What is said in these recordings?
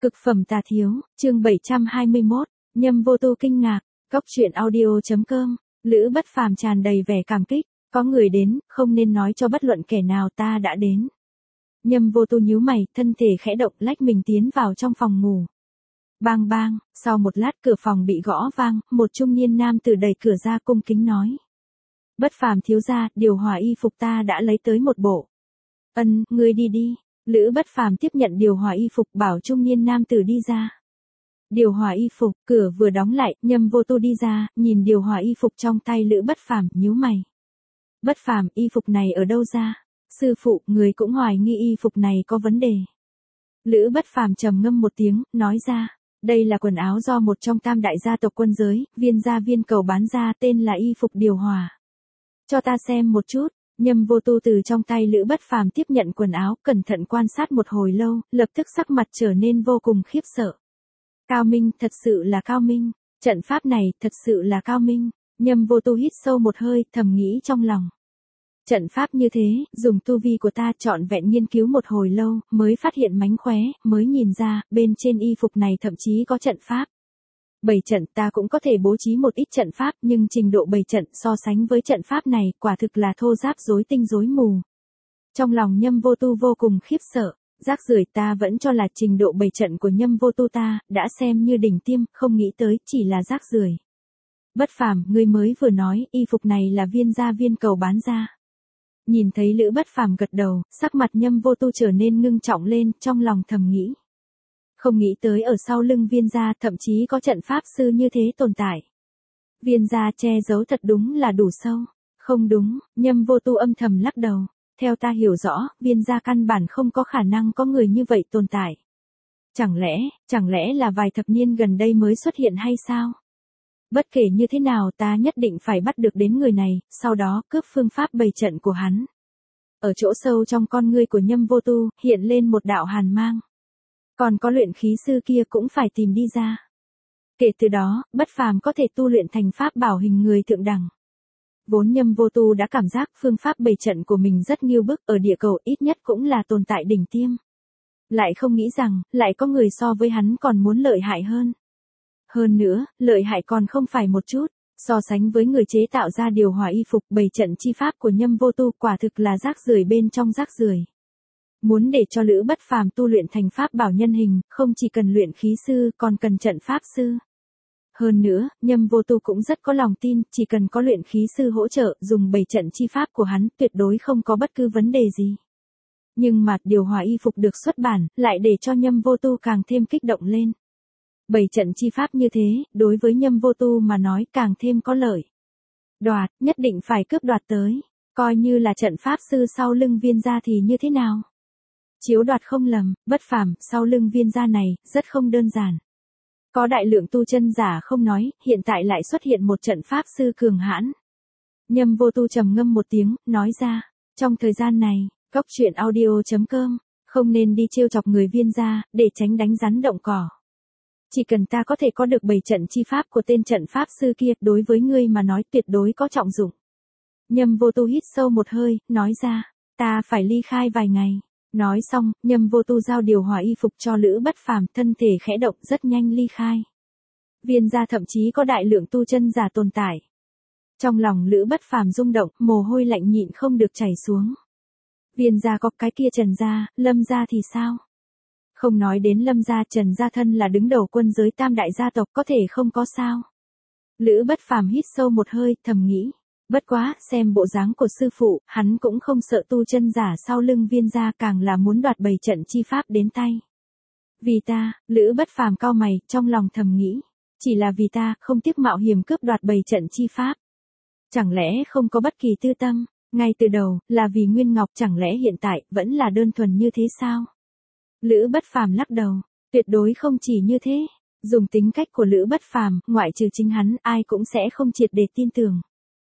Cực phẩm tà thiếu, chương 721, Nhâm Vô Tu kinh ngạc, Cóc truyện audio.com, Lữ Bất Phàm tràn đầy vẻ cảm kích, có người đến, không nên nói cho bất luận kẻ nào ta đã đến. Nhâm Vô Tu nhíu mày, thân thể khẽ động lách mình tiến vào trong phòng ngủ. Bang bang, sau một lát cửa phòng bị gõ vang, một trung niên nam tử đẩy cửa ra cung kính nói. Bất Phàm thiếu gia, điều hòa y phục ta đã lấy tới một bộ. Ngươi đi đi. Lữ Bất Phàm tiếp nhận điều hòa y phục bảo trung niên nam tử đi ra. Điều hòa y phục, cửa vừa đóng lại, Nhâm Vô Tu đi ra, nhìn điều hòa y phục trong tay Lữ Bất Phàm, nhíu mày. Bất Phàm, y phục này ở đâu ra? Sư phụ, người cũng hoài nghi y phục này có vấn đề. Lữ Bất Phàm trầm ngâm một tiếng, nói ra, đây là quần áo do một trong tam đại gia tộc quân giới, Viên gia Viên Cầu bán ra, tên là y phục điều hòa. Cho ta xem một chút. Nhâm Vô Tu từ trong tay Lữ Bất Phàm tiếp nhận quần áo, cẩn thận quan sát một hồi lâu, lập tức sắc mặt trở nên vô cùng khiếp sợ. Cao minh, thật sự là cao minh, trận pháp này thật sự là cao minh. Nhâm Vô Tu hít sâu một hơi, thầm nghĩ trong lòng. Trận pháp như thế, dùng tu vi của ta trọn vẹn nghiên cứu một hồi lâu, mới phát hiện mánh khóe, mới nhìn ra, bên trên y phục này thậm chí có trận pháp. Bày trận ta cũng có thể bố trí một ít trận pháp, nhưng trình độ bày trận so sánh với trận pháp này, quả thực là thô ráp rối tinh rối mù. Trong lòng Nhâm Vô Tu vô cùng khiếp sợ, rác rưởi, ta vẫn cho là trình độ bày trận của Nhâm Vô Tu ta, đã xem như đỉnh tiêm, không nghĩ tới, chỉ là rác rưởi. Bất Phàm, ngươi mới vừa nói, y phục này là Viên gia Viên Cầu bán ra. Nhìn thấy Lữ Bất Phàm gật đầu, sắc mặt Nhâm Vô Tu trở nên ngưng trọng lên, trong lòng thầm nghĩ. Không nghĩ tới ở sau lưng Viên gia thậm chí có trận pháp sư như thế tồn tại. Viên gia che giấu thật đúng là đủ sâu. Không đúng, Nhâm Vô Tu âm thầm lắc đầu. Theo ta hiểu rõ, Viên gia căn bản không có khả năng có người như vậy tồn tại. Chẳng lẽ là vài thập niên gần đây mới xuất hiện hay sao? Bất kể như thế nào ta nhất định phải bắt được đến người này, sau đó cướp phương pháp bày trận của hắn. Ở chỗ sâu trong con ngươi của Nhâm Vô Tu, hiện lên một đạo hàn mang. Còn có luyện khí sư kia cũng phải tìm đi ra. Kể từ đó, Bất Phàm có thể tu luyện thành pháp bảo hình người thượng đẳng. Vốn Nhâm Vô Tu đã cảm giác phương pháp bày trận của mình rất nghiêu bức, ở địa cầu ít nhất cũng là tồn tại đỉnh tiêm. Lại không nghĩ rằng, lại có người so với hắn còn muốn lợi hại hơn. Hơn nữa, lợi hại còn không phải một chút, so sánh với người chế tạo ra điều hòa y phục bày trận chi pháp của Nhâm Vô Tu quả thực là rác rưởi bên trong rác rưởi. Muốn để cho Lữ Bất Phàm tu luyện thành pháp bảo nhân hình, không chỉ cần luyện khí sư, còn cần trận pháp sư. Hơn nữa, Nhâm Vô Tu cũng rất có lòng tin, chỉ cần có luyện khí sư hỗ trợ, dùng bày trận chi pháp của hắn, tuyệt đối không có bất cứ vấn đề gì. Nhưng mà, điều hòa y phục được xuất bản, lại để cho Nhâm Vô Tu càng thêm kích động lên. Bày trận chi pháp như thế, đối với Nhâm Vô Tu mà nói càng thêm có lợi. Đoạt, nhất định phải cướp đoạt tới. Coi như là trận pháp sư sau lưng Viên gia thì như thế nào? Chiếu đoạt không lầm, Bất Phàm, sau lưng Viên gia này, rất không đơn giản. Có đại lượng tu chân giả không nói, hiện tại lại xuất hiện một trận pháp sư cường hãn. Nhâm Vô Tu trầm ngâm một tiếng, nói ra, trong thời gian này, Cóc truyện audio.com, không nên đi trêu chọc người Viên gia, để tránh đánh rắn động cỏ. Chỉ cần ta có thể có được bày trận chi pháp của tên trận pháp sư kia, đối với ngươi mà nói tuyệt đối có trọng dụng. Nhâm Vô Tu hít sâu một hơi, nói ra, ta phải ly khai vài ngày. Nói xong, Nhâm Vô Tu giao điều hòa y phục cho Lữ Bất Phàm, thân thể khẽ động rất nhanh ly khai. Viên gia thậm chí có đại lượng tu chân giả tồn tại. Trong lòng Lữ Bất Phàm rung động, mồ hôi lạnh nhịn không được chảy xuống. Viên gia có cái kia Trần gia, Lâm gia thì sao? Không nói đến Lâm gia, Trần gia thân là đứng đầu quân giới tam đại gia tộc, có thể không có sao. Lữ Bất Phàm hít sâu một hơi, thầm nghĩ. Bất quá, xem bộ dáng của sư phụ, hắn cũng không sợ tu chân giả sau lưng Viên gia, càng là muốn đoạt bày trận chi pháp đến tay. Vì ta, Lữ Bất Phàm cau mày, trong lòng thầm nghĩ. Chỉ là vì ta, không tiếc mạo hiểm cướp đoạt bày trận chi pháp. Chẳng lẽ không có bất kỳ tư tâm, ngay từ đầu, là vì Nguyên Ngọc, chẳng lẽ hiện tại, vẫn là đơn thuần như thế sao? Lữ Bất Phàm lắc đầu, tuyệt đối không chỉ như thế. Dùng tính cách của Lữ Bất Phàm, ngoại trừ chính hắn, ai cũng sẽ không triệt để tin tưởng.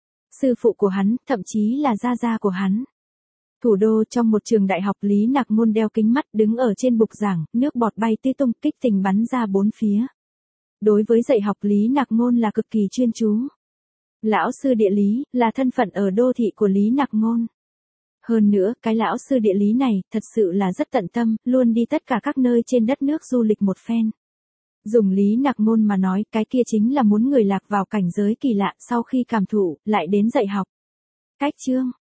Sư phụ của hắn, thậm chí là gia gia của hắn. Thủ đô trong một trường đại học Lý Nặc Môn đeo kính mắt đứng ở trên bục giảng, nước bọt bay tứ tung, kích tình bắn ra bốn phía. Đối với dạy học Lý Nặc Môn là cực kỳ chuyên chú. Lão sư địa lý, là thân phận ở đô thị của Lý Nặc Môn. Hơn nữa, cái lão sư địa lý này, thật sự là rất tận tâm, luôn đi tất cả các nơi trên đất nước du lịch một phen. Dùng Lý Nặc Ngôn mà nói, cái kia chính là muốn người lạc vào cảnh giới kỳ lạ, sau khi cảm thụ, lại đến dạy học. Cách chương